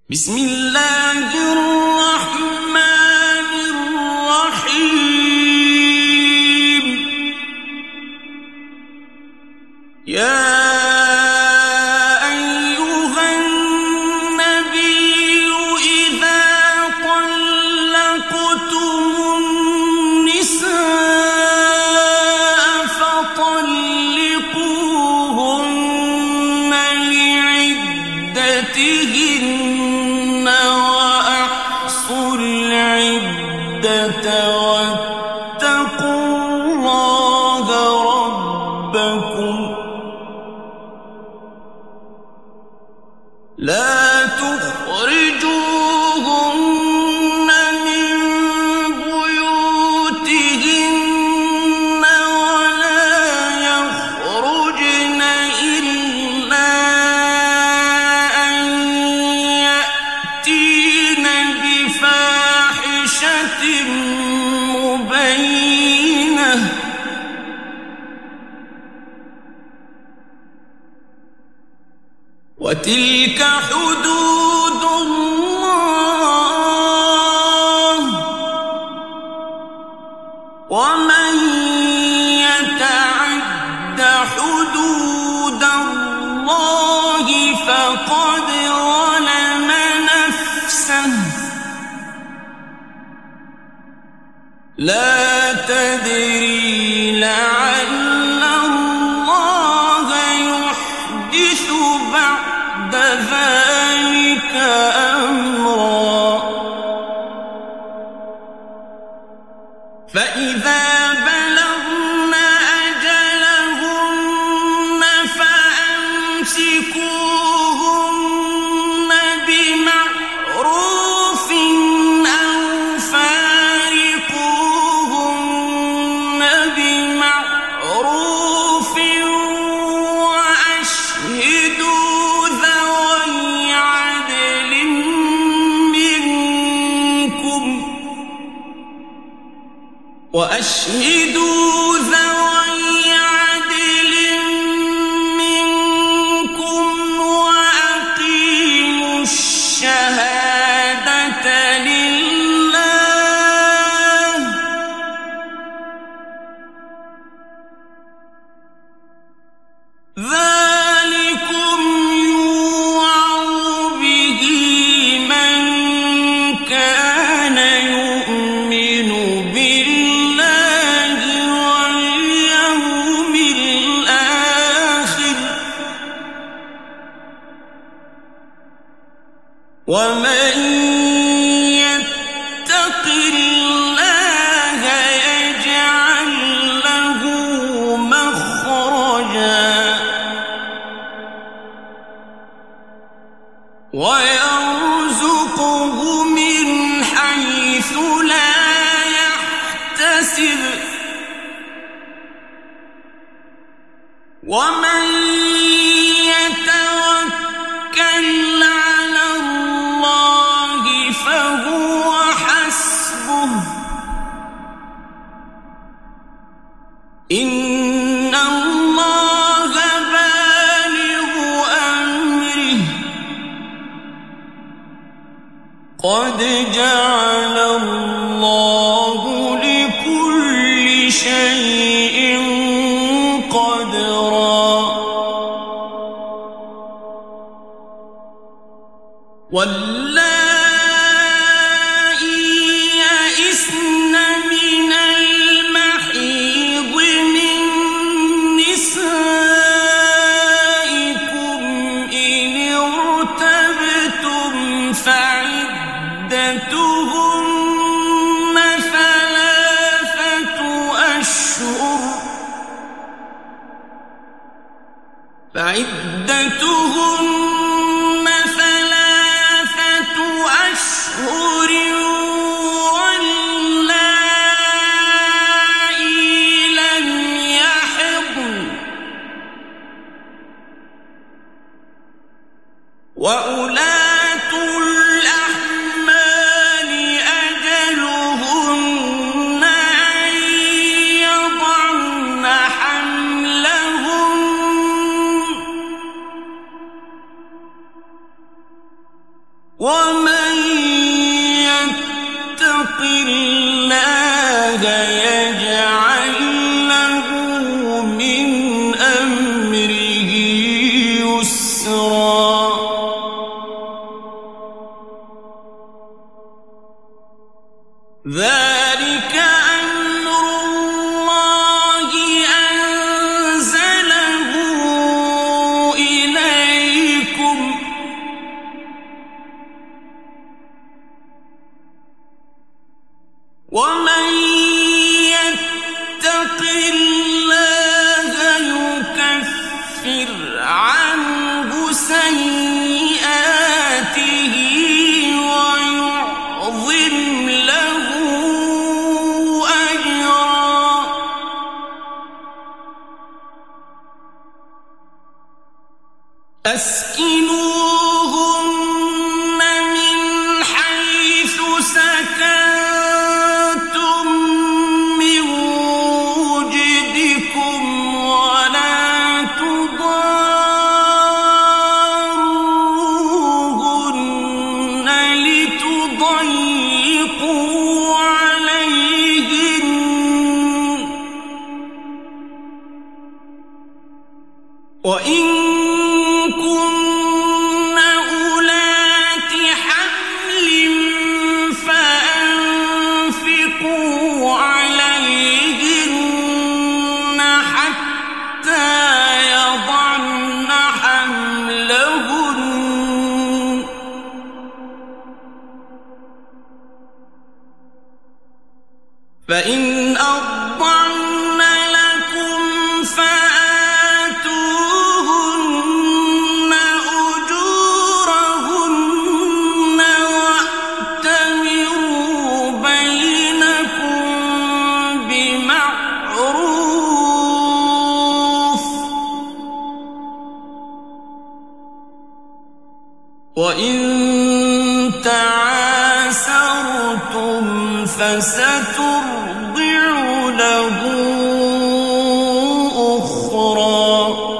بسم الله الرحمن الرحيم. يا أيها النبي إذا طلقتم النساء فطلقوهن لعدتهن وأحصوا العدة واتقوا الله ربكم لا تخرجوهن من بيوتهن ولا يخرجن إلا أن يأتين بفاحشة مبينة وتلك حدود الله ومن يتعد حدود الله فقد ظلم نفسه لا تدري لعل الله يحدث بعد ذلك أمرا. فإذا بلغن أجلهن فأمسكوهن بمعروف أو فارقوهن بمعروف وأشهدوا ذوي عدل منكم وأقيموا الشهادة لله ذلكم يوعظ به من كان يؤمن بالله واليوم الآخر ومن يتق الله يجعل له مخرجا ويرزقه من حيث لا يحتسب ومن يتوكل على الله فهو حسبه إن الله بالغ أمره قد جعل الله لكل شيء قدرا. واللائي يئسن من المحيض من نسائكم إن ارتبتم فعدتهن ثلاثة أشهر واللائي لم يحضن وأولاة الأحمال أجلهن أن يضعن حملهن ومن يتق الله يجعل له من أمره يسرا ذلك أمر الله أنزله إليكم ومن يتق الله يكفر عنه سيئاته ويعظم له أجرا أسكنوهن من حيث سكنتم من وجدكم ولا تضاروهن لتضيقوا عليهن وإن كن أولات حمل فأنفقوا عليهن حتى يضعن حملهن فإن أرضعن لكم فآتوهن أجورهن وأتمروا بينكم بمعروف وإن تعاسرتم فسترضع له أخرى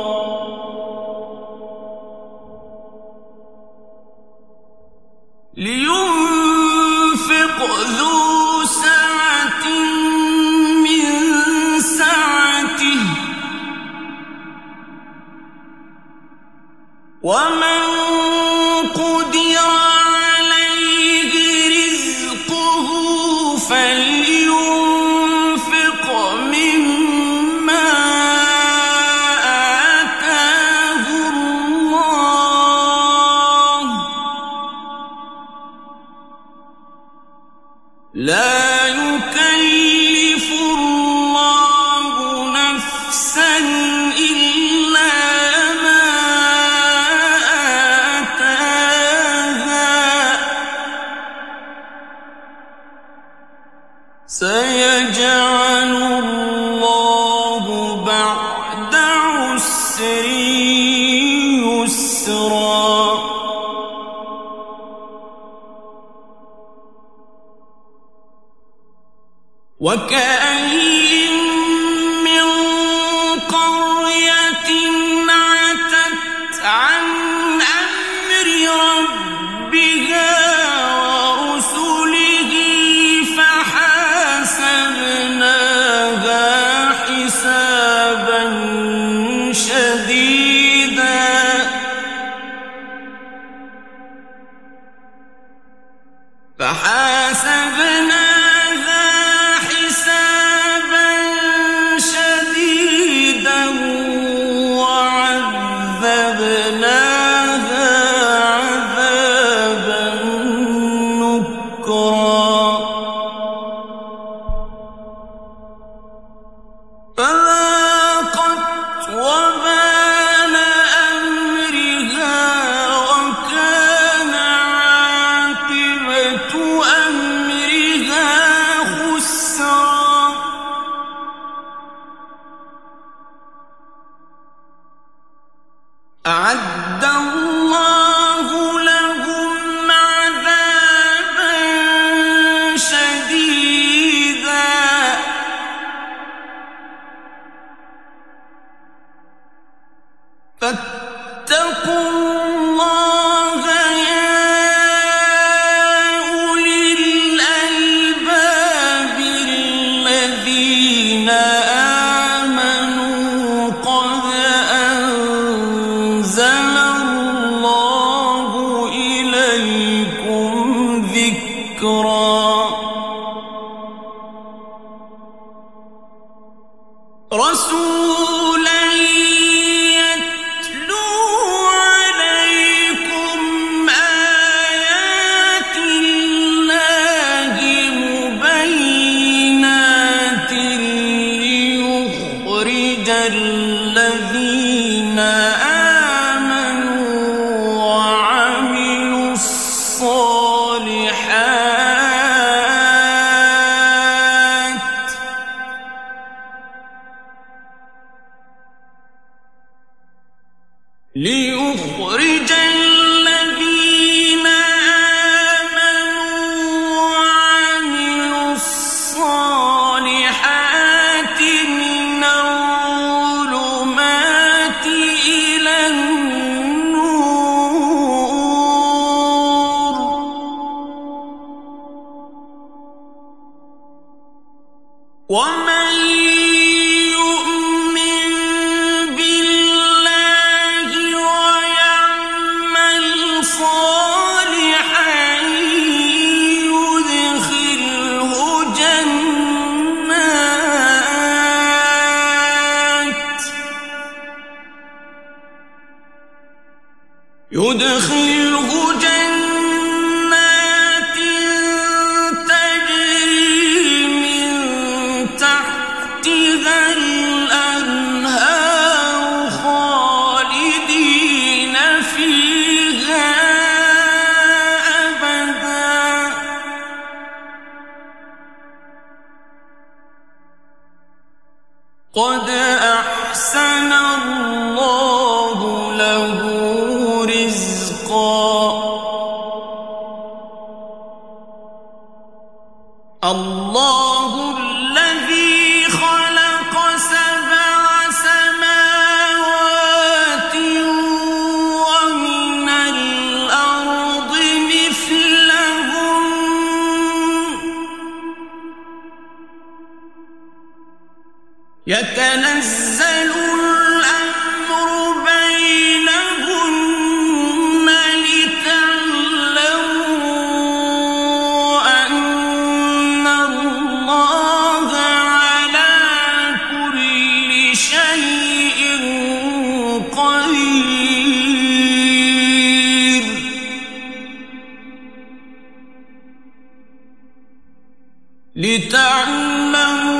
لينفق ذو سعة من سعته ومن قدر عليه رزقه فلينفق مما آتاه الله لا يكلف الله نفسا إلا ما آتاها سيجعل الله بعد عسر يسرا وكأين من قرية عتت عن أمر ربها ورسله فحاسبناها حسابا شديدا وعذبناها عذابا نكرا فذاقت وبال أمرها وكان عاقبة أمرها ومن يؤمن بالله ويعمل صالحا يدخله جنات تجري من تحتها الأنهار خالدين فيها أبدا قد أحسن الله له الله الذي خلق 7 سماوات ومن الأرض مثلهم يتنزل الأمر بينهن لتعلموا أن الله على كل شيء قدير لتعلموا